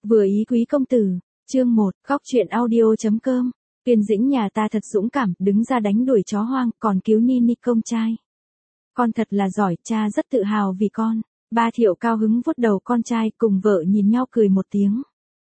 Vừa ý quý công tử. Chương 1, Góc truyện audio.com. Tuyên Dĩnh nhà ta thật dũng cảm, đứng ra đánh đuổi chó hoang, còn cứu Nini công trai. Con thật là giỏi, cha rất tự hào vì con. Ba Thiệu cao hứng vuốt đầu con trai, cùng vợ nhìn nhau cười một tiếng.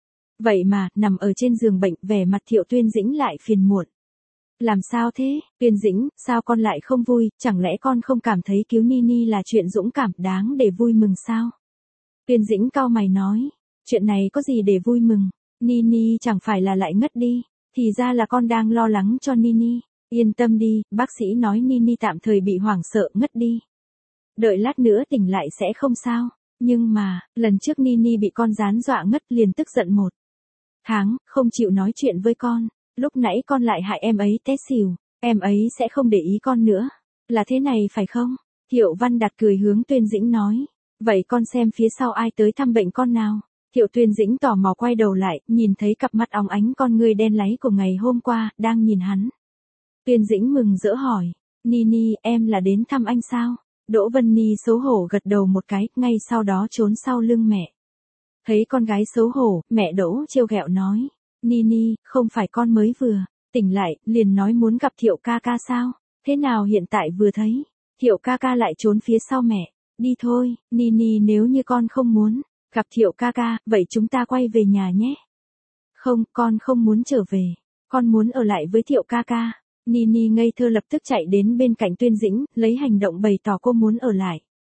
Vậy mà, nằm ở trên giường bệnh, vẻ mặt Thiệu Tuyên Dĩnh lại phiền muộn. Làm sao thế, Tuyên Dĩnh, sao con lại không vui, chẳng lẽ con không cảm thấy cứu Nini là chuyện dũng cảm đáng để vui mừng sao? Tuyên Dĩnh cau mày nói, chuyện này có gì để vui mừng, Nini chẳng phải là lại ngất đi, thì ra là con đang lo lắng cho Nini. Yên tâm đi, bác sĩ nói Nini tạm thời bị hoảng sợ ngất đi. Đợi lát nữa tỉnh lại sẽ không sao, nhưng mà, lần trước Nini bị con gián dọa ngất liền tức giận 1 tháng, không chịu nói chuyện với con, lúc nãy con lại hại em ấy té xỉu, em ấy sẽ không để ý con nữa, là thế này phải không? Thiệu Văn Đạt cười hướng Tuyên Dĩnh nói, vậy con xem phía sau ai tới thăm bệnh con nào? Thiệu Tuyên Dĩnh tò mò quay đầu lại, nhìn thấy cặp mắt óng ánh con ngươi đen láy của ngày hôm qua, đang nhìn hắn. Tuyên Dĩnh mừng rỡ hỏi, Nini, em là đến thăm anh sao? Đỗ Vân Ni xấu hổ gật đầu một cái, ngay sau đó trốn sau lưng mẹ. Thấy con gái xấu hổ, mẹ Đỗ trêu ghẹo nói, Nini, không phải con mới vừa tỉnh lại, liền nói muốn gặp Thiệu ca ca sao? Thế nào hiện tại vừa thấy, Thiệu ca ca lại trốn phía sau mẹ. Đi thôi, Nini, nếu như con không muốn gặp Thiệu ca ca, vậy chúng ta quay về nhà nhé. Không, con không muốn trở về, con muốn ở lại với Thiệu ca ca. Nini ngây thơ lập tức chạy đến bên cạnh Tuyên Dĩnh, lấy hành động bày tỏ cô muốn ở lại.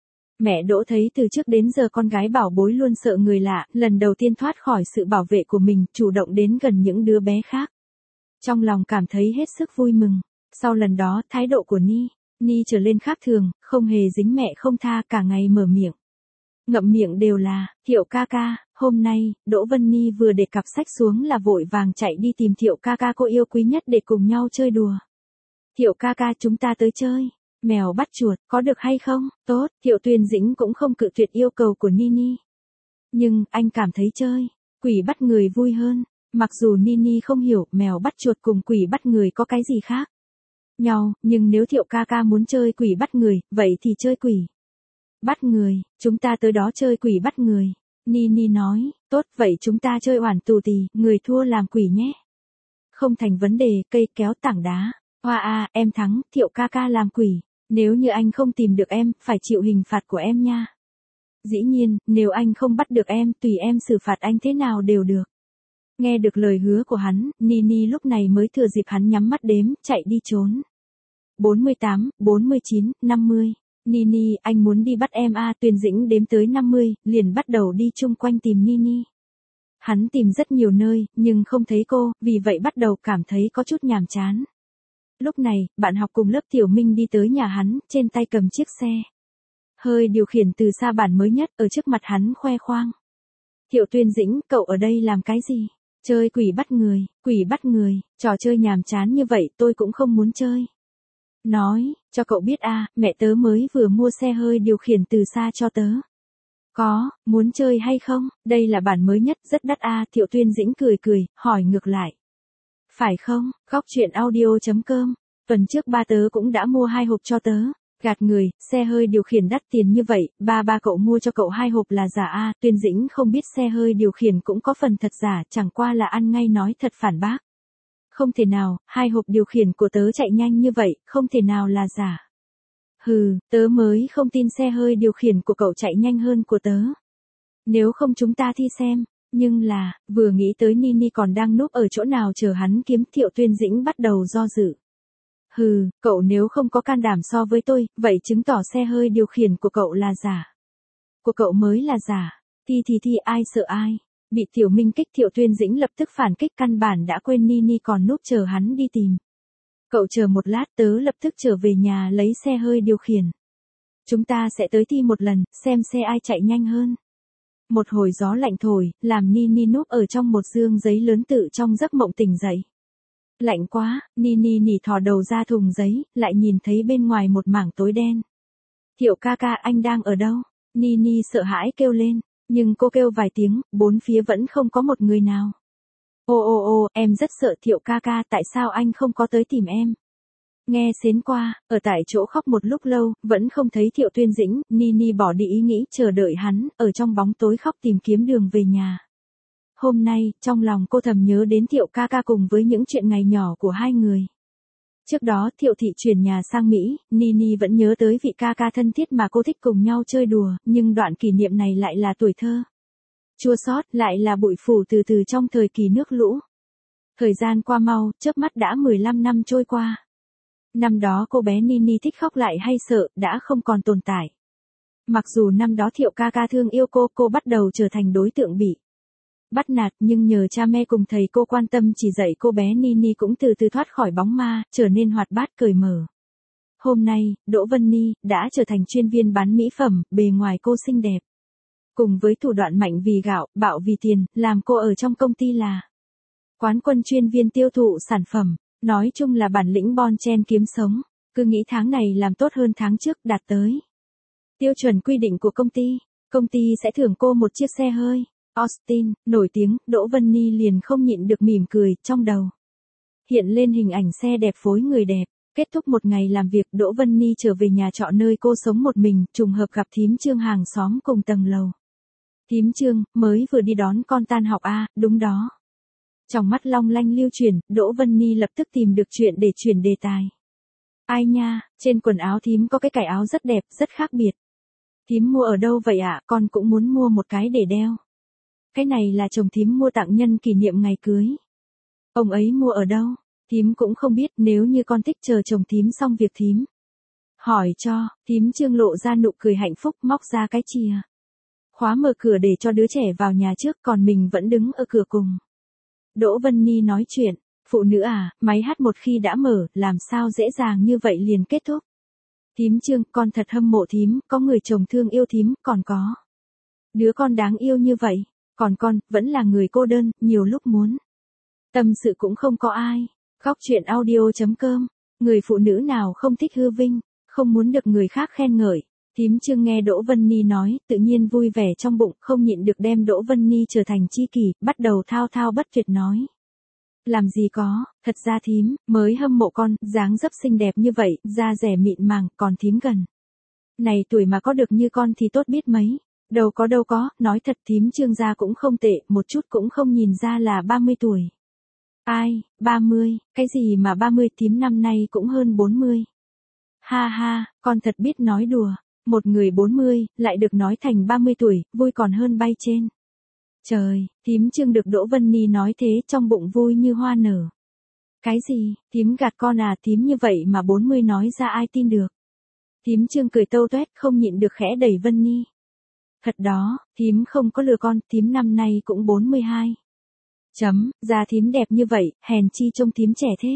Mẹ Đỗ thấy từ trước đến giờ con gái bảo bối luôn sợ người lạ, lần đầu tiên thoát khỏi sự bảo vệ của mình, chủ động đến gần những đứa bé khác. Trong lòng cảm thấy hết sức vui mừng. Sau lần đó, thái độ của Ni trở lên khác thường, không hề dính mẹ không tha, cả ngày mở miệng. Ngậm miệng đều là, Thiệu ca ca, hôm nay, Đỗ Vân Ni vừa để cặp sách xuống là vội vàng chạy đi tìm Thiệu ca ca cô yêu quý nhất để cùng nhau chơi đùa. Thiệu ca ca, chúng ta tới chơi mèo bắt chuột, có được hay không? Tốt, Thiệu Tuyên Dĩnh cũng không cự tuyệt yêu cầu của Nini. Nhưng, anh cảm thấy chơi quỷ bắt người vui hơn. Mặc dù Nini không hiểu mèo bắt chuột cùng quỷ bắt người có cái gì khác nhau, nhưng nếu Thiệu ca ca muốn chơi quỷ bắt người, vậy thì chơi quỷ bắt người, chúng ta tới đó chơi quỷ bắt người. Nini nói, tốt, vậy chúng ta chơi oản tù tì, người thua làm quỷ nhé. Không thành vấn đề, cây kéo tảng đá. Hoa à, em thắng, Thiệu ca ca làm quỷ. Nếu như anh không tìm được em, phải chịu hình phạt của em nha. Dĩ nhiên, nếu anh không bắt được em, tùy em xử phạt anh thế nào đều được. Nghe được lời hứa của hắn, Nini lúc này mới thừa dịp hắn nhắm mắt đếm, chạy đi trốn. 48, 49, 50. Nini, anh muốn đi bắt em à? Tuyên Dĩnh đếm tới 50, liền bắt đầu đi chung quanh tìm Nini. Hắn tìm rất nhiều nơi, nhưng không thấy cô, vì vậy bắt đầu cảm thấy có chút nhàm chán. Lúc này, bạn học cùng lớp Tiểu Minh đi tới nhà hắn, trên tay cầm chiếc xe hơi điều khiển từ xa bản mới nhất, ở trước mặt hắn khoe khoang. Thiệu Tuyên Dĩnh, cậu ở đây làm cái gì? Chơi quỷ bắt người, trò chơi nhàm chán như vậy tôi cũng không muốn chơi. Nói, cho cậu biết à, mẹ tớ mới vừa mua xe hơi điều khiển từ xa cho tớ. Có, muốn chơi hay không? Đây là bản mới nhất, rất đắt à, Thiệu Tuyên Dĩnh cười, hỏi ngược lại. Phải không? Góc truyện audio.com. Tuần trước ba tớ cũng đã mua 2 hộp cho tớ. Gạt người, xe hơi điều khiển đắt tiền như vậy, ba cậu mua cho cậu 2 hộp là giả à? Tuyên Dĩnh không biết xe hơi điều khiển cũng có phần thật giả, chẳng qua là ăn ngay nói thật phản bác. Không thể nào, 2 hộp điều khiển của tớ chạy nhanh như vậy, không thể nào là giả. Hừ, tớ mới không tin xe hơi điều khiển của cậu chạy nhanh hơn của tớ. Nếu không chúng ta thi xem. Nhưng là, vừa nghĩ tới Nini còn đang núp ở chỗ nào chờ hắn kiếm, Thiệu Tuyên Dĩnh bắt đầu do dự. Hừ, cậu nếu không có can đảm so với tôi, vậy chứng tỏ xe hơi điều khiển của cậu là giả. Của cậu mới là giả. Thi ai sợ ai. Bị Tiểu Minh kích, Thiệu Tuyên Dĩnh lập tức phản kích, căn bản đã quên Nini còn núp chờ hắn đi tìm. Cậu chờ một lát, tớ lập tức trở về nhà lấy xe hơi điều khiển. Chúng ta sẽ tới thi một lần, xem xe ai chạy nhanh hơn. Một hồi gió lạnh thổi, làm Nini núp ở trong một dương giấy lớn tự trong giấc mộng tỉnh dậy. Lạnh quá, Nini nỉ thò đầu ra thùng giấy, lại nhìn thấy bên ngoài một mảng tối đen. Thiệu ca ca, anh đang ở đâu? Nini sợ hãi kêu lên, nhưng cô kêu vài tiếng, bốn phía vẫn không có một người nào. Ô, em rất sợ Thiệu ca ca, tại sao anh không có tới tìm em? Nghe xến qua, ở tại chỗ khóc một lúc lâu, vẫn không thấy Thiệu Tuyên Dĩnh, Nini bỏ đi ý nghĩ chờ đợi hắn, ở trong bóng tối khóc tìm kiếm đường về nhà. Hôm nay, trong lòng cô thầm nhớ đến Thiệu ca ca cùng với những chuyện ngày nhỏ của hai người. Trước đó Thiệu thị chuyển nhà sang Mỹ, Nini vẫn nhớ tới vị ca ca thân thiết mà cô thích cùng nhau chơi đùa, nhưng đoạn kỷ niệm này lại là tuổi thơ. Chua xót, lại là bụi phủ từ từ trong thời kỳ nước lũ. Thời gian qua mau, chớp mắt đã 15 năm trôi qua. Năm đó cô bé Nini thích khóc lại hay sợ, đã không còn tồn tại. Mặc dù năm đó Thiệu ca ca thương yêu cô bắt đầu trở thành đối tượng bị bắt nạt, nhưng nhờ cha mẹ cùng thầy cô quan tâm chỉ dạy, cô bé Nini cũng từ từ thoát khỏi bóng ma, trở nên hoạt bát cởi mở. Hôm nay, Đỗ Vân Ni đã trở thành chuyên viên bán mỹ phẩm, bề ngoài cô xinh đẹp. Cùng với thủ đoạn mạnh vì gạo, bạo vì tiền, làm cô ở trong công ty là quán quân chuyên viên tiêu thụ sản phẩm. Nói chung là bản lĩnh bon chen kiếm sống. Cứ nghĩ tháng này làm tốt hơn tháng trước, đạt tới tiêu chuẩn quy định của công ty. Công ty sẽ thưởng cô một chiếc xe hơi Austin, nổi tiếng. Đỗ Vân Ni liền không nhịn được mỉm cười, trong đầu hiện lên hình ảnh xe đẹp phối người đẹp. Kết thúc một ngày làm việc, Đỗ Vân Ni trở về nhà trọ nơi cô sống một mình, trùng hợp gặp thím Trương hàng xóm cùng tầng lầu. Thím Trương, mới vừa đi đón con tan học à, đúng đó. Trong mắt long lanh lưu chuyển, Đỗ Vân Ni lập tức tìm được chuyện để chuyển đề tài. Ai nha, trên quần áo thím có cái cài áo rất đẹp, rất khác biệt. Thím mua ở đâu vậy ạ? Con cũng muốn mua một cái để đeo. Cái này là chồng thím mua tặng nhân kỷ niệm ngày cưới. Ông ấy mua ở đâu? Thím cũng không biết, nếu như con thích chờ chồng thím xong việc thím hỏi cho. Thím Trương lộ ra nụ cười hạnh phúc, móc ra cái chìa khóa mở cửa để cho đứa trẻ vào nhà trước, còn mình vẫn đứng ở cửa cùng Đỗ Vân Ni nói chuyện. Phụ nữ à, máy hát một khi đã mở, làm sao dễ dàng như vậy liền kết thúc. Thím Trương, con thật hâm mộ thím, có người chồng thương yêu thím, còn có đứa con đáng yêu như vậy. Còn con, vẫn là người cô đơn, nhiều lúc muốn tâm sự cũng không có ai. Góc chuyện audio.com. Người phụ nữ nào không thích hư vinh, không muốn được người khác khen ngợi. Thím Trương nghe Đỗ Vân Ni nói, tự nhiên vui vẻ trong bụng, không nhịn được đem Đỗ Vân Ni trở thành tri kỷ, bắt đầu thao thao bất tuyệt nói. Làm gì có, thật ra thím, mới hâm mộ con, dáng dấp xinh đẹp như vậy, da dẻ mịn màng, còn thím gần này tuổi mà có được như con thì tốt biết mấy. Đâu có, nói thật thím Trương gia cũng không tệ, một chút cũng không nhìn ra là 30 tuổi. Ai, 30, cái gì mà 30, thím năm nay cũng hơn 40. Ha ha, con thật biết nói đùa. Một người 40, lại được nói thành 30 tuổi, vui còn hơn bay trên trời. Thím Trương được Đỗ Vân Ni nói thế, trong bụng vui như hoa nở. Cái gì, thím gạt con à? Thím như vậy mà 40 nói ra ai tin được. Thím Trương cười tâu toét, không nhịn được khẽ đẩy Vân Ni. Thật đó, thím không có lừa con, thím năm nay cũng 42. Da thím đẹp như vậy, hèn chi trông thím trẻ thế.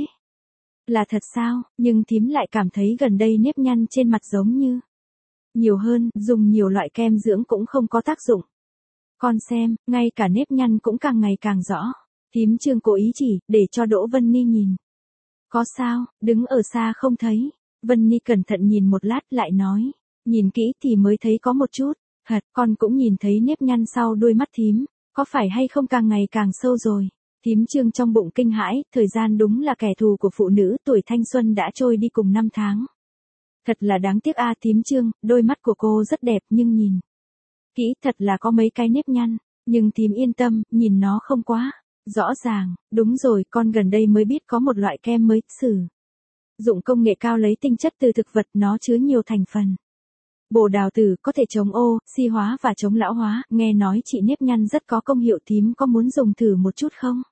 Là thật sao, nhưng thím lại cảm thấy gần đây nếp nhăn trên mặt giống như nhiều hơn, dùng nhiều loại kem dưỡng cũng không có tác dụng. Con xem, ngay cả nếp nhăn cũng càng ngày càng rõ. Thím Trương cố ý chỉ, để cho Đỗ Vân Ni nhìn. Có sao, đứng ở xa không thấy. Vân Ni cẩn thận nhìn một lát lại nói. Nhìn kỹ thì mới thấy có một chút. Thật, con cũng nhìn thấy nếp nhăn sau đôi mắt thím. Có phải hay không càng ngày càng sâu rồi. Thím Trương trong bụng kinh hãi, thời gian đúng là kẻ thù của phụ nữ, tuổi thanh xuân đã trôi đi cùng năm tháng. Thật là đáng tiếc a. Thím Trương, đôi mắt của cô rất đẹp nhưng nhìn kỹ thật là có mấy cái nếp nhăn, nhưng thím yên tâm, nhìn nó không quá rõ ràng. Đúng rồi, con gần đây mới biết có một loại kem mới sử dụng công nghệ cao lấy tinh chất từ thực vật, nó chứa nhiều thành phần bồ đào tử, có thể chống oxy hóa và chống lão hóa, nghe nói trị nếp nhăn rất có công hiệu, thím có muốn dùng thử một chút không?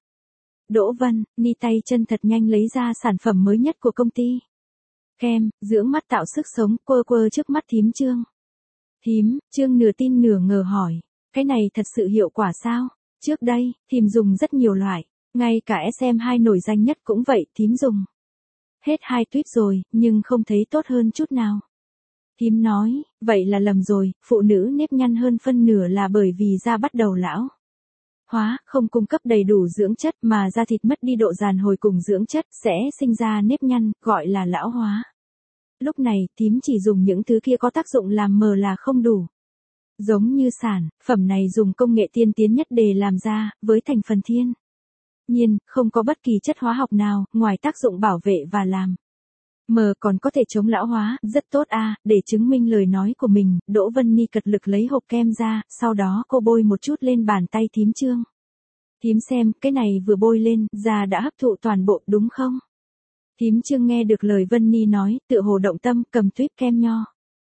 Đỗ Vân Ni tay chân thật nhanh lấy ra sản phẩm mới nhất của công ty. Kem, dưỡng mắt tạo sức sống, quơ trước mắt thím Trương. Thím Trương nửa tin nửa ngờ hỏi, cái này thật sự hiệu quả sao? Trước đây, thím dùng rất nhiều loại, ngay cả SM2 nổi danh nhất cũng vậy, thím dùng hết 2 tuyết rồi, nhưng không thấy tốt hơn chút nào. Thím nói, vậy là lầm rồi, phụ nữ nếp nhăn hơn phân nửa là bởi vì da bắt đầu lão hóa, không cung cấp đầy đủ dưỡng chất mà da thịt mất đi độ dàn hồi cùng dưỡng chất, sẽ sinh ra nếp nhăn, gọi là lão hóa. Lúc này, thím chỉ dùng những thứ kia có tác dụng làm mờ là không đủ. Giống như sản phẩm này dùng công nghệ tiên tiến nhất để làm ra, với thành phần thiên nhiên, không có bất kỳ chất hóa học nào, ngoài tác dụng bảo vệ và làm mờ còn có thể chống lão hóa, rất tốt a. Để chứng minh lời nói của mình, Đỗ Vân Ni cật lực lấy hộp kem ra, sau đó cô bôi một chút lên bàn tay thím Trương. Thím xem, cái này vừa bôi lên, da đã hấp thụ toàn bộ đúng không? Thím Trương nghe được lời Vân Ni nói, tựa hồ động tâm, cầm tuyếp kem nho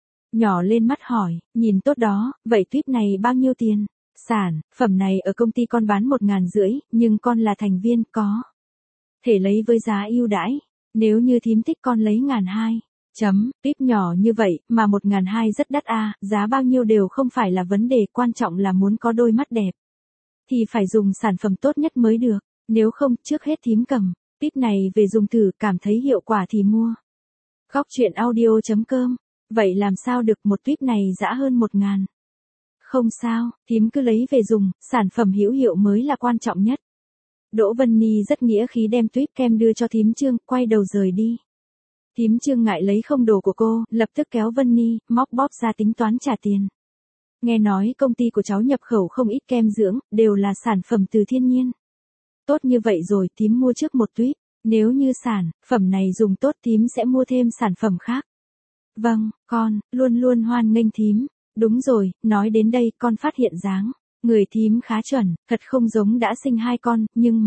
nhỏ lên mắt hỏi, nhìn tốt đó, vậy tuyếp này bao nhiêu tiền? Sản phẩm này ở công ty con bán 1.500, nhưng con là thành viên, có thể lấy với giá ưu đãi. Nếu như thím thích con lấy 1.200. Tuyếp nhỏ như vậy, mà 1.200 rất đắt à, giá bao nhiêu đều không phải là vấn đề, quan trọng là muốn có đôi mắt đẹp. Thì phải dùng sản phẩm tốt nhất mới được, nếu không, trước hết thím cầm tuyếp này về dùng thử, cảm thấy hiệu quả thì mua. Góc truyện audio.com. Vậy làm sao được, một tuyếp này rã hơn 1.000. Không sao, thím cứ lấy về dùng, sản phẩm hữu hiệu mới là quan trọng nhất. Đỗ Vân Ni rất nghĩa khí đem tuyếp kem đưa cho thím Trương, quay đầu rời đi. Thím Trương ngại lấy không đồ của cô, lập tức kéo Vân Ni, móc bóp ra tính toán trả tiền. Nghe nói công ty của cháu nhập khẩu không ít kem dưỡng, đều là sản phẩm từ thiên nhiên. Tốt như vậy rồi, thím mua trước một tuyếp, nếu như sản phẩm này dùng tốt thím sẽ mua thêm sản phẩm khác. Vâng, con luôn luôn hoan nghênh thím. Đúng rồi, nói đến đây con phát hiện dáng người thím khá chuẩn, thật không giống đã sinh 2 con, nhưng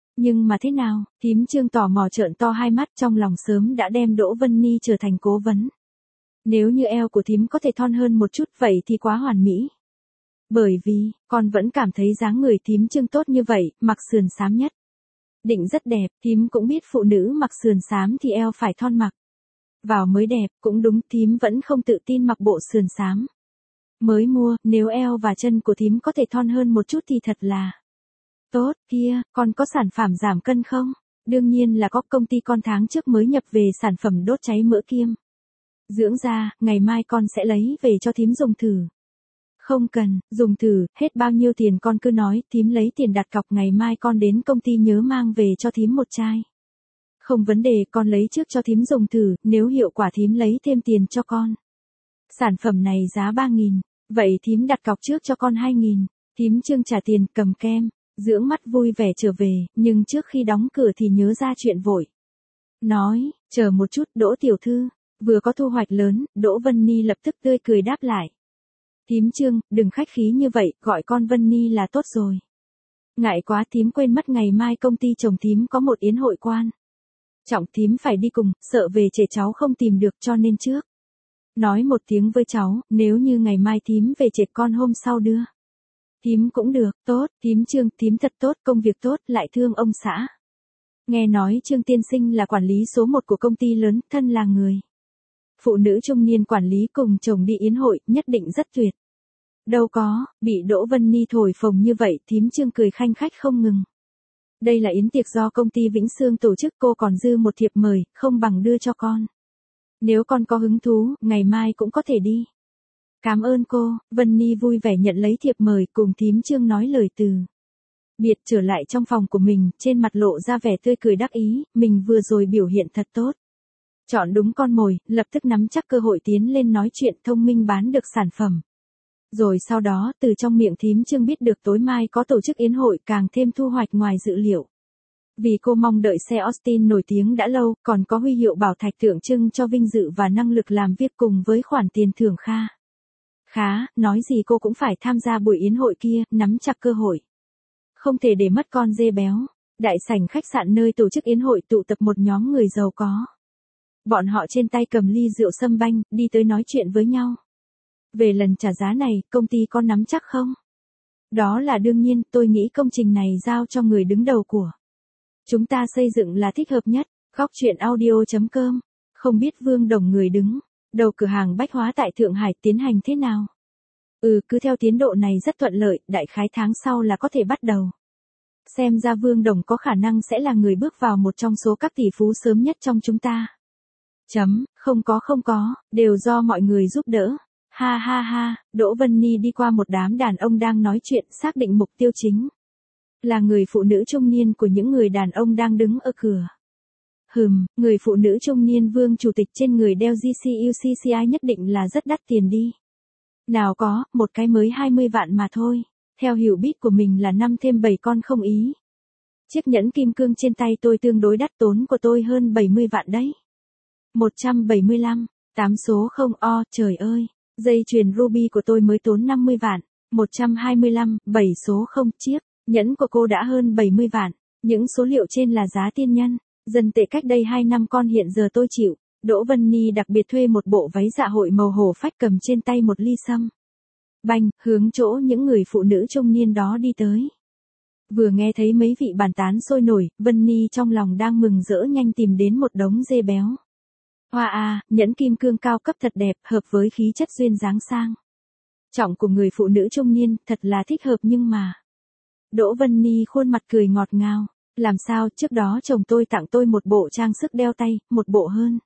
mà thế nào? Thím Trương tò mò trợn to hai mắt, trong lòng sớm đã đem Đỗ Vân Ni trở thành cố vấn. Nếu như eo của thím có thể thon hơn một chút vậy thì quá hoàn mỹ. Bởi vì, con vẫn cảm thấy dáng người thím Trương tốt như vậy, mặc sườn xám nhất định rất đẹp, thím cũng biết phụ nữ mặc sườn xám thì eo phải thon mặc vào mới đẹp, cũng đúng, thím vẫn không tự tin mặc bộ sườn xám mới mua, nếu eo và chân của thím có thể thon hơn một chút thì thật là tốt. Kia, con có sản phẩm giảm cân không? Đương nhiên là có, công ty con tháng trước mới nhập về sản phẩm đốt cháy mỡ kiêm dưỡng da, ngày mai con sẽ lấy về cho thím dùng thử. Không cần, dùng thử, hết bao nhiêu tiền con cứ nói, thím lấy tiền đặt cọc, ngày mai con đến công ty nhớ mang về cho thím một chai. Không vấn đề, con lấy trước cho thím dùng thử, nếu hiệu quả thím lấy thêm tiền cho con. Sản phẩm này giá 3.000, vậy thím đặt cọc trước cho con 2.000. Thím Trương trả tiền, cầm kem dưỡng mắt vui vẻ trở về, nhưng trước khi đóng cửa thì nhớ ra chuyện vội. Nói, chờ một chút, Đỗ tiểu thư, vừa có thu hoạch lớn, Đỗ Vân Ni lập tức tươi cười đáp lại. Thím Trương, đừng khách khí như vậy, gọi con Vân Ni là tốt rồi. Ngại quá, thím quên mất ngày mai công ty chồng thím có một yến hội quan trọng, thím phải đi cùng, sợ về trễ cháu không tìm được, cho nên trước nói một tiếng với cháu, nếu như ngày mai thím về trễ con hôm sau đưa thím cũng được. Tốt, thím Trương, thím thật tốt, công việc tốt, lại thương ông xã. Nghe nói Trương tiên sinh là quản lý số 1 của công ty lớn, thân là người phụ nữ trung niên quản lý cùng chồng đi yến hội, nhất định rất tuyệt. Đâu có, bị Đỗ Vân Ni thổi phồng như vậy, thím Trương cười khanh khách không ngừng. Đây là yến tiệc do công ty Vĩnh Sương tổ chức, cô còn dư một thiệp mời, không bằng đưa cho con. Nếu con có hứng thú, ngày mai cũng có thể đi. Cảm ơn cô. Vân Ni vui vẻ nhận lấy thiệp mời, cùng thím Trương nói lời từ biệt, trở lại trong phòng của mình, trên mặt lộ ra vẻ tươi cười đắc ý, mình vừa rồi biểu hiện thật tốt. Chọn đúng con mồi, lập tức nắm chắc cơ hội tiến lên nói chuyện, thông minh bán được sản phẩm. Rồi sau đó, từ trong miệng thím Trương biết được tối mai có tổ chức yến hội, càng thêm thu hoạch ngoài dự liệu. Vì cô mong đợi xe Austin nổi tiếng đã lâu, còn có huy hiệu bảo thạch tượng trưng cho vinh dự và năng lực làm việc cùng với khoản tiền thưởng khá, nói gì cô cũng phải tham gia buổi yến hội kia, nắm chặt cơ hội. Không thể để mất con dê béo. Đại sảnh khách sạn nơi tổ chức yến hội tụ tập một nhóm người giàu có. Bọn họ trên tay cầm ly rượu sâm banh, đi tới nói chuyện với nhau. Về lần trả giá này, công ty có nắm chắc không? Đó là đương nhiên, tôi nghĩ công trình này giao cho người đứng đầu của chúng ta xây dựng là thích hợp nhất. Góc truyện audio.com. Không biết Vương Đồng người đứng đầu cửa hàng bách hóa tại Thượng Hải tiến hành thế nào? Cứ theo tiến độ này rất thuận lợi, đại khái tháng sau là có thể bắt đầu. Xem ra Vương Đồng có khả năng sẽ là người bước vào một trong số các tỷ phú sớm nhất trong chúng ta. Không có, đều do mọi người giúp đỡ. Ha ha ha, Đỗ Vân Ni đi qua một đám đàn ông đang nói chuyện, xác định mục tiêu chính là người phụ nữ trung niên của những người đàn ông đang đứng ở cửa. Người phụ nữ trung niên Vương chủ tịch trên người đeo GCUCCI nhất định là rất đắt tiền đi. Nào có, một cái mới 20 vạn mà thôi. Theo hiểu biết của mình là 5 thêm 7 con không ý. Chiếc nhẫn kim cương trên tay tôi tương đối đắt, tốn của tôi hơn 70 vạn đấy. 175, 8 số không trời ơi. Dây chuyền ruby của tôi mới tốn 50 vạn. 125, 7 số không chiếc Nhẫn của cô đã hơn 70 vạn. Những số liệu trên là giá tiên nhân. Dân tệ cách đây 2 năm con hiện giờ tôi chịu. Đỗ Vân Ni đặc biệt thuê một bộ váy dạ hội màu hổ phách cầm trên tay một ly sâm. Banh, hướng chỗ những người phụ nữ trung niên đó đi tới. Vừa nghe thấy mấy vị bàn tán sôi nổi, Vân Ni trong lòng đang mừng rỡ nhanh tìm đến một đống dê béo. Hoa à, nhẫn kim cương cao cấp thật đẹp, hợp với khí chất duyên dáng sang trọng của người phụ nữ trung niên, thật là thích hợp nhưng mà. Đỗ Vân Ni khuôn mặt cười ngọt ngào. Làm sao, trước đó chồng tôi tặng tôi một bộ trang sức đeo tay, một bộ hơn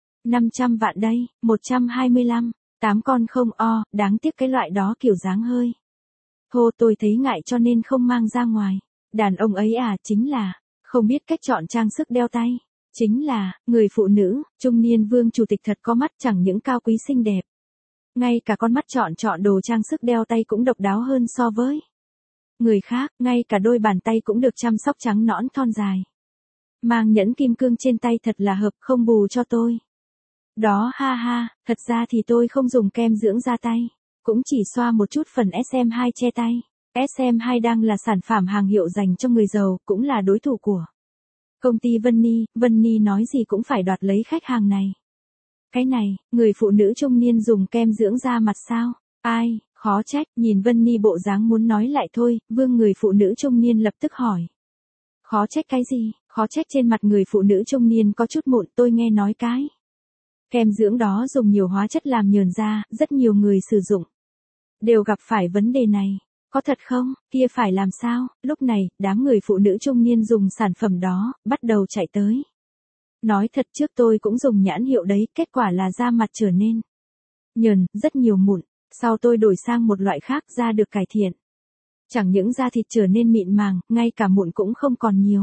500 vạn đây, 125, 8 con không o, đáng tiếc cái loại đó kiểu dáng hơi. Thô tôi thấy ngại cho nên không mang ra ngoài. Đàn ông ấy à, chính là, không biết cách chọn trang sức đeo tay. Chính là, người phụ nữ, trung niên vương chủ tịch thật có mắt chẳng những cao quý xinh đẹp. Ngay cả con mắt chọn đồ trang sức đeo tay cũng độc đáo hơn so với người khác, ngay cả đôi bàn tay cũng được chăm sóc trắng nõn thon dài. Mang nhẫn kim cương trên tay thật là hợp, không bù cho tôi. Đó ha ha, thật ra thì tôi không dùng kem dưỡng da tay, cũng chỉ xoa một chút phần SM2 che tay. SM2 đang là sản phẩm hàng hiệu dành cho người giàu, cũng là đối thủ của công ty Vân Ni nói gì cũng phải đoạt lấy khách hàng này. Cái này, người phụ nữ trung niên dùng kem dưỡng da mặt sao? Ai, khó trách, nhìn Vân Ni bộ dáng muốn nói lại thôi, vương người phụ nữ trung niên lập tức hỏi. Khó trách cái gì? Khó trách trên mặt người phụ nữ trung niên có chút mụn, tôi nghe nói cái kem dưỡng đó dùng nhiều hóa chất làm nhờn da, rất nhiều người sử dụng đều gặp phải vấn đề này. Có thật không? Kia phải làm sao? Lúc này, đám người phụ nữ trung niên dùng sản phẩm đó, bắt đầu chạy tới. Nói thật trước tôi cũng dùng nhãn hiệu đấy, kết quả là da mặt trở nên nhờn, rất nhiều mụn. Sau tôi đổi sang một loại khác, da được cải thiện. Chẳng những da thịt trở nên mịn màng, ngay cả mụn cũng không còn nhiều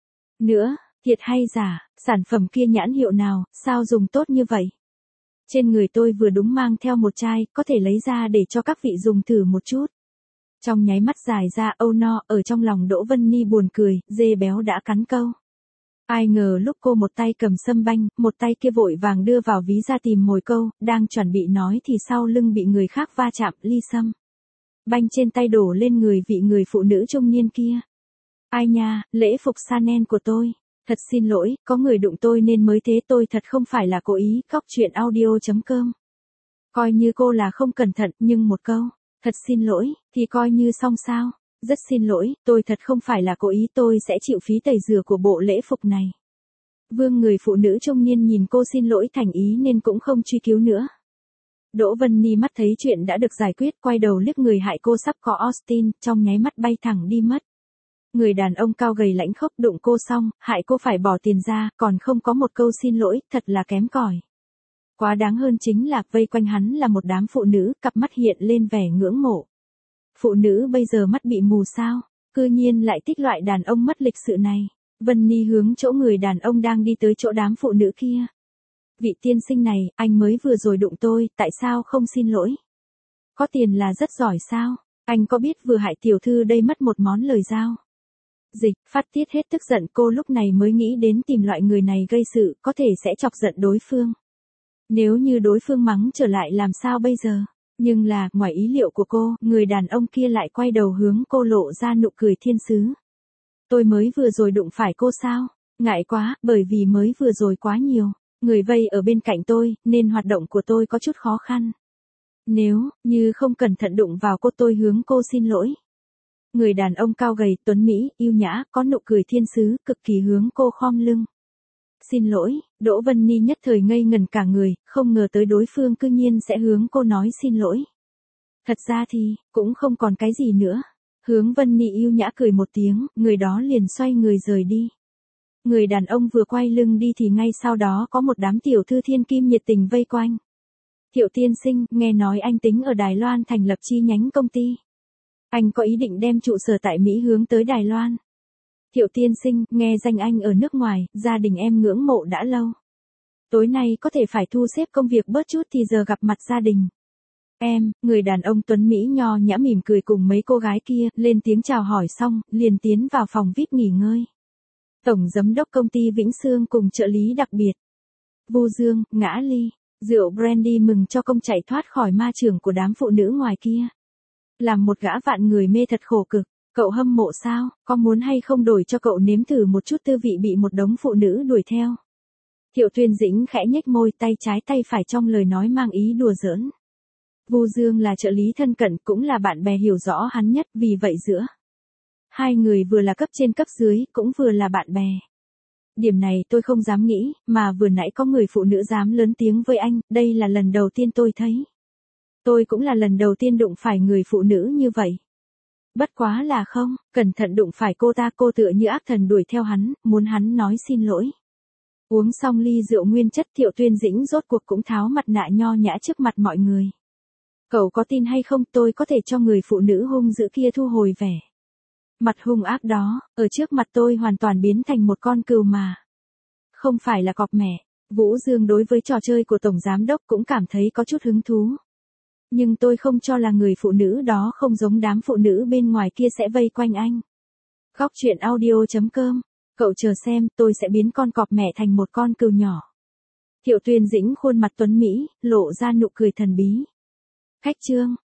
nữa. Thiệt hay giả, sản phẩm kia nhãn hiệu nào, sao dùng tốt như vậy? Trên người tôi vừa đúng mang theo một chai, có thể lấy ra để cho các vị dùng thử một chút. Trong nháy mắt dài ra âu no, ở trong lòng Đỗ Vân Ni buồn cười, dê béo đã cắn câu. Ai ngờ lúc cô một tay cầm sâm banh, một tay kia vội vàng đưa vào ví ra tìm mồi câu, đang chuẩn bị nói thì sau lưng bị người khác va chạm, ly sâm banh trên tay đổ lên người vị người phụ nữ trung niên kia. Ai nha, lễ phục Chanel của tôi. Thật xin lỗi, có người đụng tôi nên mới thế, tôi thật không phải là cố ý. Cóc truyện audio.com. Coi như cô là không cẩn thận, nhưng một câu, thật xin lỗi, thì coi như xong sao. Rất xin lỗi, tôi thật không phải là cố ý, tôi sẽ chịu phí tẩy rửa của bộ lễ phục này. Vương người phụ nữ trung niên nhìn cô xin lỗi thành ý nên cũng không truy cứu nữa. Đỗ Vân Ni mắt thấy chuyện đã được giải quyết, quay đầu liếc người hại cô sắp có Austin, trong nháy mắt bay thẳng đi mất. Người đàn ông cao gầy lãnh khốc đụng cô xong, hại cô phải bỏ tiền ra, còn không có một câu xin lỗi, thật là kém cỏi. Quá đáng hơn chính là, vây quanh hắn là một đám phụ nữ, cặp mắt hiện lên vẻ ngưỡng mộ. Phụ nữ bây giờ mắt bị mù sao, cư nhiên lại thích loại đàn ông mất lịch sự này. Vân Ni hướng chỗ người đàn ông đang đi tới chỗ đám phụ nữ kia. Vị tiên sinh này, anh mới vừa rồi đụng tôi, tại sao không xin lỗi? Có tiền là rất giỏi sao? Anh có biết vừa hại tiểu thư đây mất một món lời giao dịch, phát tiết hết tức giận, cô lúc này mới nghĩ đến tìm loại người này gây sự, có thể sẽ chọc giận đối phương. Nếu như đối phương mắng trở lại làm sao bây giờ? Nhưng là, ngoài ý liệu của cô, người đàn ông kia lại quay đầu hướng cô lộ ra nụ cười thiên sứ. Tôi mới vừa rồi đụng phải cô sao? Ngại quá, bởi vì mới vừa rồi quá nhiều người vây ở bên cạnh tôi, nên hoạt động của tôi có chút khó khăn. Nếu như không cẩn thận đụng vào cô, tôi hướng cô xin lỗi. Người đàn ông cao gầy, tuấn Mỹ, yêu nhã, có nụ cười thiên sứ, cực kỳ hướng cô khom lưng. Xin lỗi, Đỗ Vân Ni nhất thời ngây ngần cả người, không ngờ tới đối phương cư nhiên sẽ hướng cô nói xin lỗi. Thật ra thì, cũng không còn cái gì nữa. Hướng Vân Ni yêu nhã cười một tiếng, người đó liền xoay người rời đi. Người đàn ông vừa quay lưng đi thì ngay sau đó có một đám tiểu thư thiên kim nhiệt tình vây quanh. Thiệu tiên sinh, nghe nói anh tính ở Đài Loan thành lập chi nhánh công ty. Anh có ý định đem trụ sở tại Mỹ hướng tới Đài Loan. Thiệu tiên sinh, nghe danh anh ở nước ngoài, gia đình em ngưỡng mộ đã lâu. Tối nay có thể phải thu xếp công việc bớt chút thì giờ gặp mặt gia đình. Em, người đàn ông tuấn Mỹ nho nhã mỉm cười cùng mấy cô gái kia, lên tiếng chào hỏi xong, liền tiến vào phòng VIP nghỉ ngơi. Tổng giám đốc công ty Vĩnh Sương cùng trợ lý đặc biệt Vu Dương, ngã ly, rượu brandy mừng cho công chạy thoát khỏi ma trường của đám phụ nữ ngoài kia. Làm một gã vạn người mê thật khổ cực. Cậu hâm mộ sao, có muốn hay không đổi cho cậu nếm thử một chút tư vị bị một đống phụ nữ đuổi theo. Thiệu Tuyên Dĩnh khẽ nhếch môi, tay trái tay phải trong lời nói mang ý đùa giỡn. Vu Dương là trợ lý thân cận, cũng là bạn bè hiểu rõ hắn nhất, vì vậy giữa hai người vừa là cấp trên cấp dưới, cũng vừa là bạn bè. Điểm này tôi không dám nghĩ, mà vừa nãy có người phụ nữ dám lớn tiếng với anh, đây là lần đầu tiên tôi thấy. Tôi cũng là lần đầu tiên đụng phải người phụ nữ như vậy. Bất quá là không, cẩn thận đụng phải cô ta, cô tựa như ác thần đuổi theo hắn, muốn hắn nói xin lỗi. Uống xong ly rượu nguyên chất, Thiệu Tuyên Dĩnh rốt cuộc cũng tháo mặt nạ nho nhã trước mặt mọi người. Cậu có tin hay không, tôi có thể cho người phụ nữ hung dữ kia thu hồi vẻ mặt hung ác đó, ở trước mặt tôi hoàn toàn biến thành một con cừu mà. Không phải là cọp mẹ. Vũ Dương đối với trò chơi của Tổng Giám Đốc cũng cảm thấy có chút hứng thú. Nhưng tôi không cho là người phụ nữ đó không giống đám phụ nữ bên ngoài kia sẽ vây quanh anh. Góc truyện audio.com. Cậu chờ xem, tôi sẽ biến con cọp mẹ thành một con cừu nhỏ. Thiệu Tuyên Dĩnh khuôn mặt tuấn mỹ, lộ ra nụ cười thần bí. Khách trương.